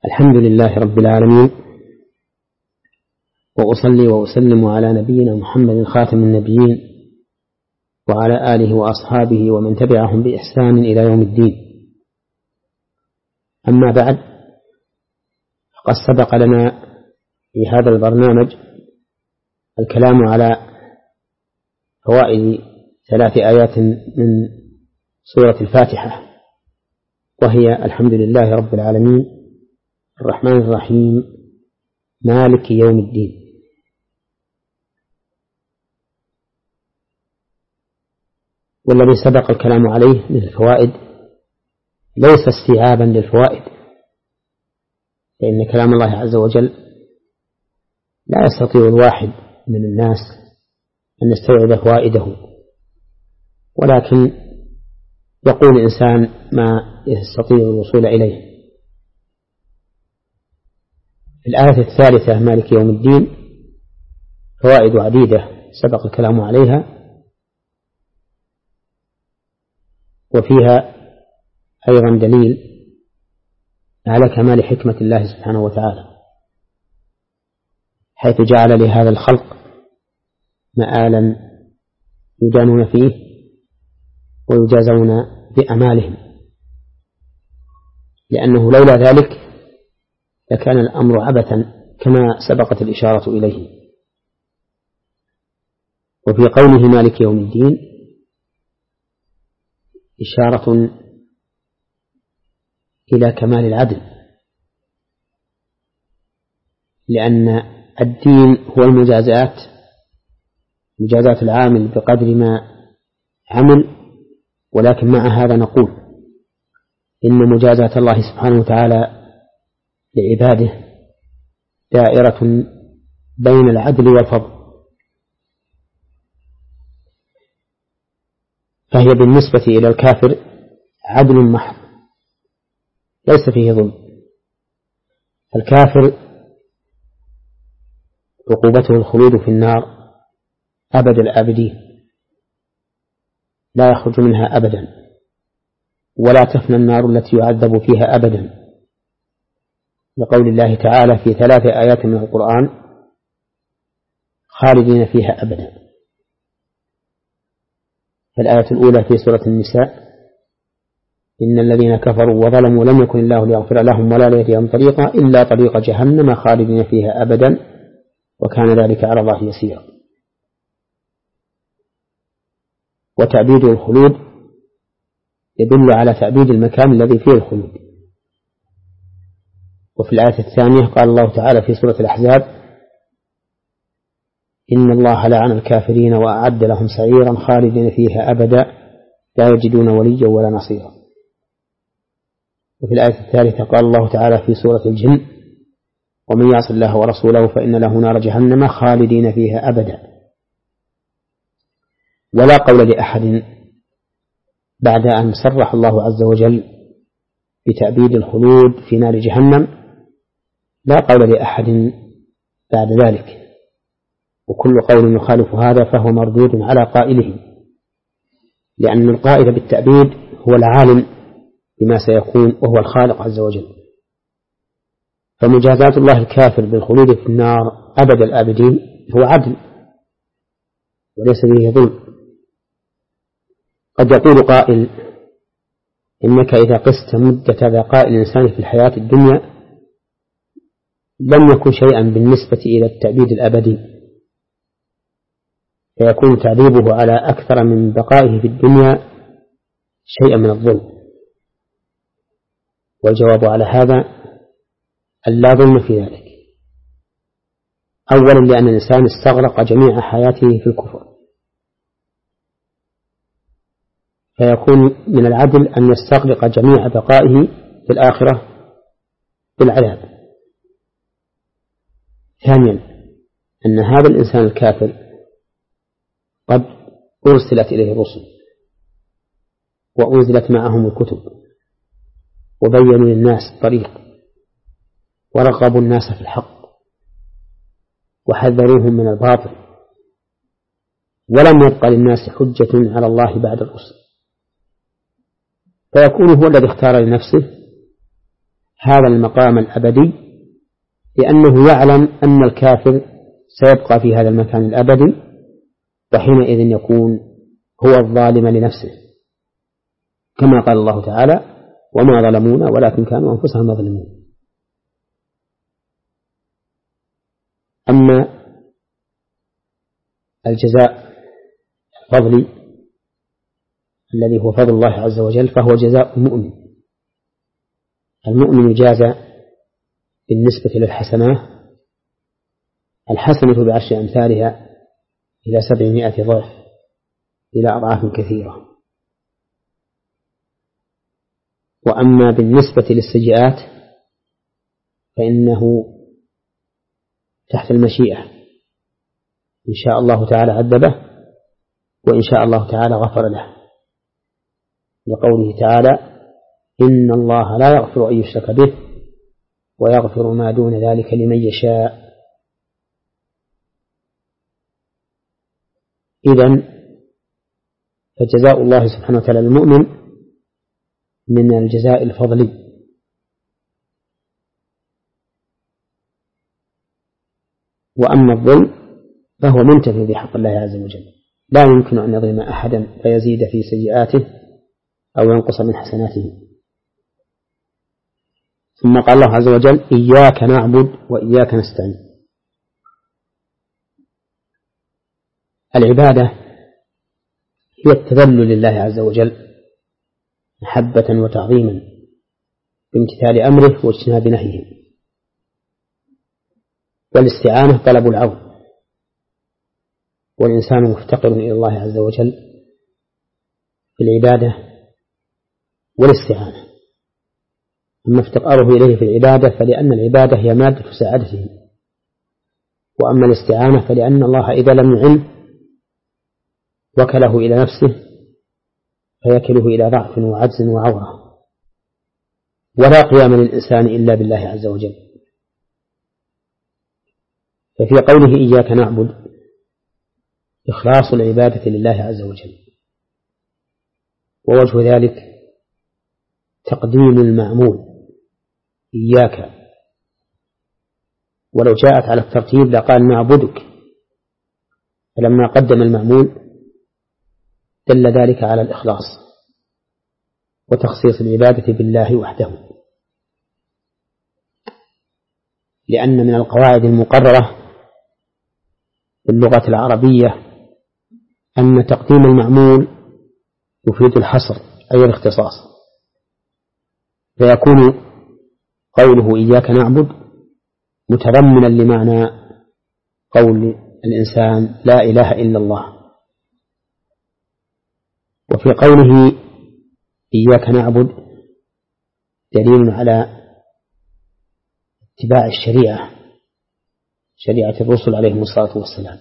الحمد لله رب العالمين، وأصلي وأسلم على نبينا محمد خاتم النبيين وعلى آله وأصحابه ومن تبعهم بإحسان إلى يوم الدين. أما بعد، فقد سبق لنا في هذا البرنامج الكلام على فوائد 3 آيات من سورة الفاتحة، وهي الحمد لله رب العالمين الرحمن الرحيم مالك يوم الدين. والذي سبق الكلام عليه من الفوائد ليس استيعابا للفوائد، فإن كلام الله عز وجل لا يستطيع الواحد من الناس أن يستوعب فوائده، ولكن يقول الإنسان ما يستطيع الوصول إليه. في الآية الثالثة مالك يوم الدين فوائد عديدة سبق الكلام عليها، وفيها أيضا دليل على كمال حكمة الله سبحانه وتعالى، حيث جعل لهذا الخلق مآلا يدانون فيه ويجازون بأعمالهم، لأنه لولا ذلك لكان الأمر عبثا كما سبقت الإشارة إليه. وفي قوله مالك يوم الدين إشارة إلى كمال العدل، لأن الدين هو مجازات العامل بقدر ما عمل، ولكن مع هذا نقول إن مجازات الله سبحانه وتعالى لعباده دائرة بين العدل والفضل، فهي بالنسبة إلى الكافر عدل محض ليس فيه ظلم. الكافر عقوبته الخلود في النار أبد الآبدين، لا يخرج منها أبدا، ولا تفنى النار التي يعذب فيها أبدا، لقول الله تعالى في 3 آيات من القرآن خالدين فيها أبدا. الآية الأولى في سورة النساء إن الذين كفروا وظلموا لم يكن الله ليغفر لهم ولا ليهديهم طريقا إلا طريق جهنم خالدين فيها أبدا وكان ذلك على الله يسيرا. وتعبيد الخلود يدل على تعبيد المكان الذي فيه الخلود. وفي الآية الثانية قال الله تعالى في سورة الأحزاب إن الله لعن الكافرين وأعد لهم سعيرا خالدين فيها أبدا لا يجدون وليا ولا نصيرا. وفي الآية الثالثة قال الله تعالى في سورة الجن ومن يعص الله ورسوله فإن له نار جهنم خالدين فيها أبدا. ولا قول لأحد بعد أن صرح الله عز وجل بتأبيد الخلود في نار جهنم، لا قول لأحد بعد ذلك، وكل قول يخالف هذا فهو مردود على قائله، لأن القائل بالتأبيد هو العالم بما سيكون وهو الخالق عز وجل. فمجازات الله الكافر بالخلود في النار أبد الآبدين هو عدل وليس به ظلم. قد يقول قائل إنك إذا قست مدة بقاء الإنسان في الحياة الدنيا لم يكن شيئا بالنسبة إلى التأبيد الأبدي، فيكون تعذيبه على أكثر من بقائه في الدنيا شيئا من الظلم. والجواب على هذا ألا ظلم في ذلك، أولا لأن الإنسان استغرق جميع حياته في الكفر، فيكون من العدل أن يستغرق جميع بقائه في الآخرة بالعذاب. ثانيا أن هذا الإنسان الكافر قد أرسلت إليه الرسل وأنزلت معهم الكتب وبينوا للناس الطريق ورغبوا الناس في الحق وحذروهم من الباطل، ولم يبق للناس حجة على الله بعد الرسل، فيكون هو الذي اختار لنفسه هذا المقام الأبدي لأنه يعلم أن الكافر سيبقى في هذا المكان الأبدي، وحينئذ يكون هو الظالم لنفسه، كما قال الله تعالى: وما ظلمونا ولكن كانوا أنفسهم يظلمون. أما الجزاء الفضلي الذي هو فضل الله عز وجل فهو جزاء المؤمن. المؤمن يجازى بالنسبة للحسنات، الحسنة بعشر أمثالها إلى 700 ضعف إلى أضعاف كثيرة. وأما بالنسبة للسيئات فإنه تحت المشيئة، إن شاء الله تعالى عذبه وإن شاء الله تعالى غفر له، لقوله تعالى: إن الله لا يغفر أن يشرك به ويغفر ما دون ذلك لمن يشاء. إذن فجزاء الله سبحانه وتعالى للمؤمن من الجزاء الفضلي. وأما الظلم فهو منتفي بحق الله عز وجل، لا يمكن أن يظلم أحدا فيزيد في سيئاته أو ينقص من حسناته. ثم قال الله عز وجل: إياك نعبد وإياك نستعين. العبادة هي التذلل لله عز وجل محبة وتعظيما بامتثال أمره واجتناب نهيه، والاستعانة طلب العون، والإنسان مفتقر إلى الله عز وجل في العبادة والاستعانة. أما افتقاره إليه في العبادة فلأن العبادة هي مادة سعادته، وأما الاستعانة فلأن الله إذا لم يعن وكله إلى نفسه فيكله إلى ضعف وعجز وعورة، ولا قيام للإنسان إلا بالله عز وجل. ففي قوله إياك نعبد إخلاص العبادة لله عز وجل، ووجه ذلك تقديم المعمول إياك، ولو جاءت على الترتيب لقال نعبدك، فلما قدم المعمول دل ذلك على الإخلاص وتخصيص العبادة بالله وحده. لأن من القواعد المقررة في اللغة العربية أن تقديم المعمول يفيد الحصر أي الاختصاص، فيكون قوله إياك نعبد متضمنا لمعنى قول الإنسان لا إله إلا الله. وفي قوله إياك نعبد دليل على اتباع الشريعة، شريعة الرسل عليهم الصلاة والسلام،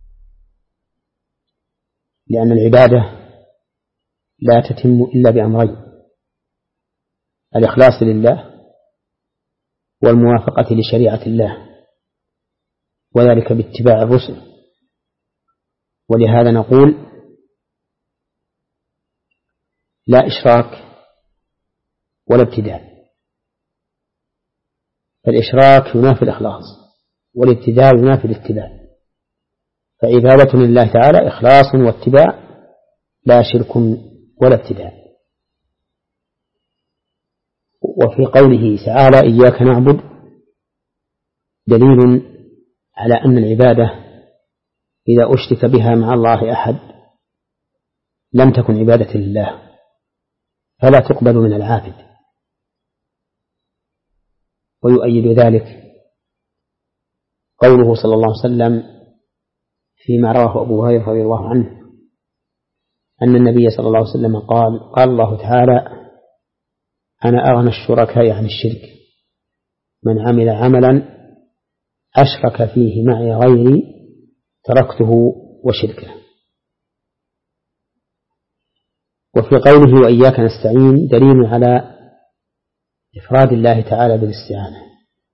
لأن العبادة لا تتم إلا بأمرين: الإخلاص لله والموافقة لشريعة الله، وذلك باتباع الرسل. ولهذا نقول لا إشراك ولا ابتداع، فالإشراك ينافي الإخلاص والابتداع ينافي الاتباع، فعبادة لله تعالى إخلاص واتباع، لا شرك ولا ابتداع. وفي قوله تعالى إياك نعبد دليل على أن العبادة إذا أشرك بها مع الله أحد لم تكن عبادة لله فلا تقبل من العابد. ويؤيد ذلك قوله صلى الله عليه وسلم فيما رواه أبو هريرة رضي الله عنه أن النبي صلى الله عليه وسلم قال الله تعالى: أنا أغنى الشركاء عن الشرك، من عمل عملا أشرك فيه معي غيري تركته وشركه. وفي قوله وإياك نستعين دليل على إفراد الله تعالى بالاستعانة،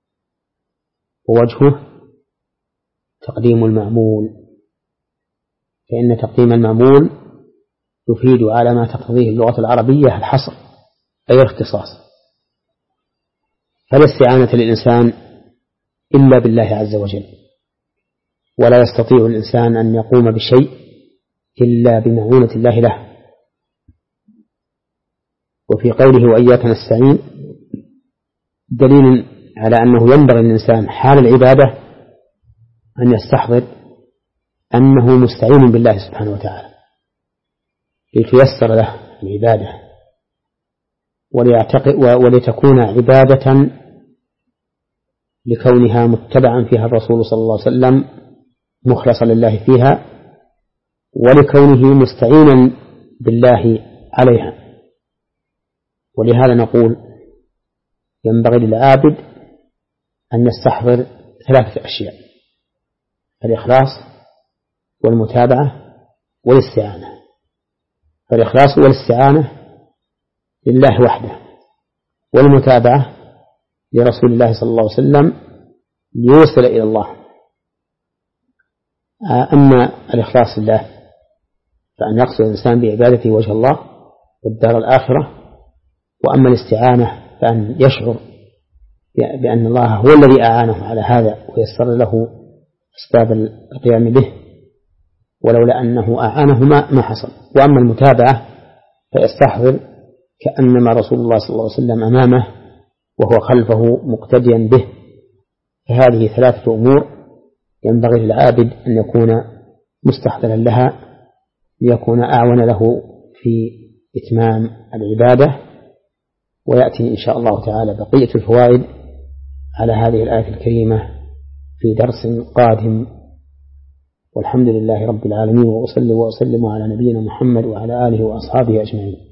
ووجهه تقديم المعمول، فإن تقديم المعمول يفيد على ما تقتضيه اللغة العربية الحصر أي الاختصاص. فلا استعانة للإنسان إلا بالله عز وجل، ولا يستطيع الإنسان أن يقوم بشيء إلا بمعونة الله له. وفي قوله وإياك نستعين دليل على أنه ينبغي للإنسان حال العبادة أن يستحضر أنه مستعين بالله سبحانه وتعالى لتيسر له العبادة ولتكون عبادة لكونها متبعا فيها الرسول صلى الله عليه وسلم مخلصا لله فيها، ولكونه مستعينا بالله عليها. ولهذا نقول ينبغي للعابد أن يستحضر 3 أشياء: الإخلاص والمتابعة والاستعانة. فالإخلاص والاستعانة لله وحده، والمتابعة لرسول الله صلى الله عليه وسلم ليوصل إلى الله. أما الإخلاص لله فأن يقصد الإنسان بعبادته وجه الله والدار الآخرة، وأما الاستعانة فأن يشعر بأن الله هو الذي أعانه على هذا ويسر له أسباب القيام به، ولولا أنه أعانه ما حصل. وأما المتابعة فيستحضر كأنما رسول الله صلى الله عليه وسلم أمامه وهو خلفه مقتديا به. فهذه 3 أمور ينبغي للعابد أن يكون مستحضرا لها ليكون أعون له في إتمام العبادة. ويأتي إن شاء الله تعالى بقية الفوائد على هذه الآية الكريمة في درس قادم، والحمد لله رب العالمين، وأصلي وأسلم على نبينا محمد وعلى آله وأصحابه أجمعين.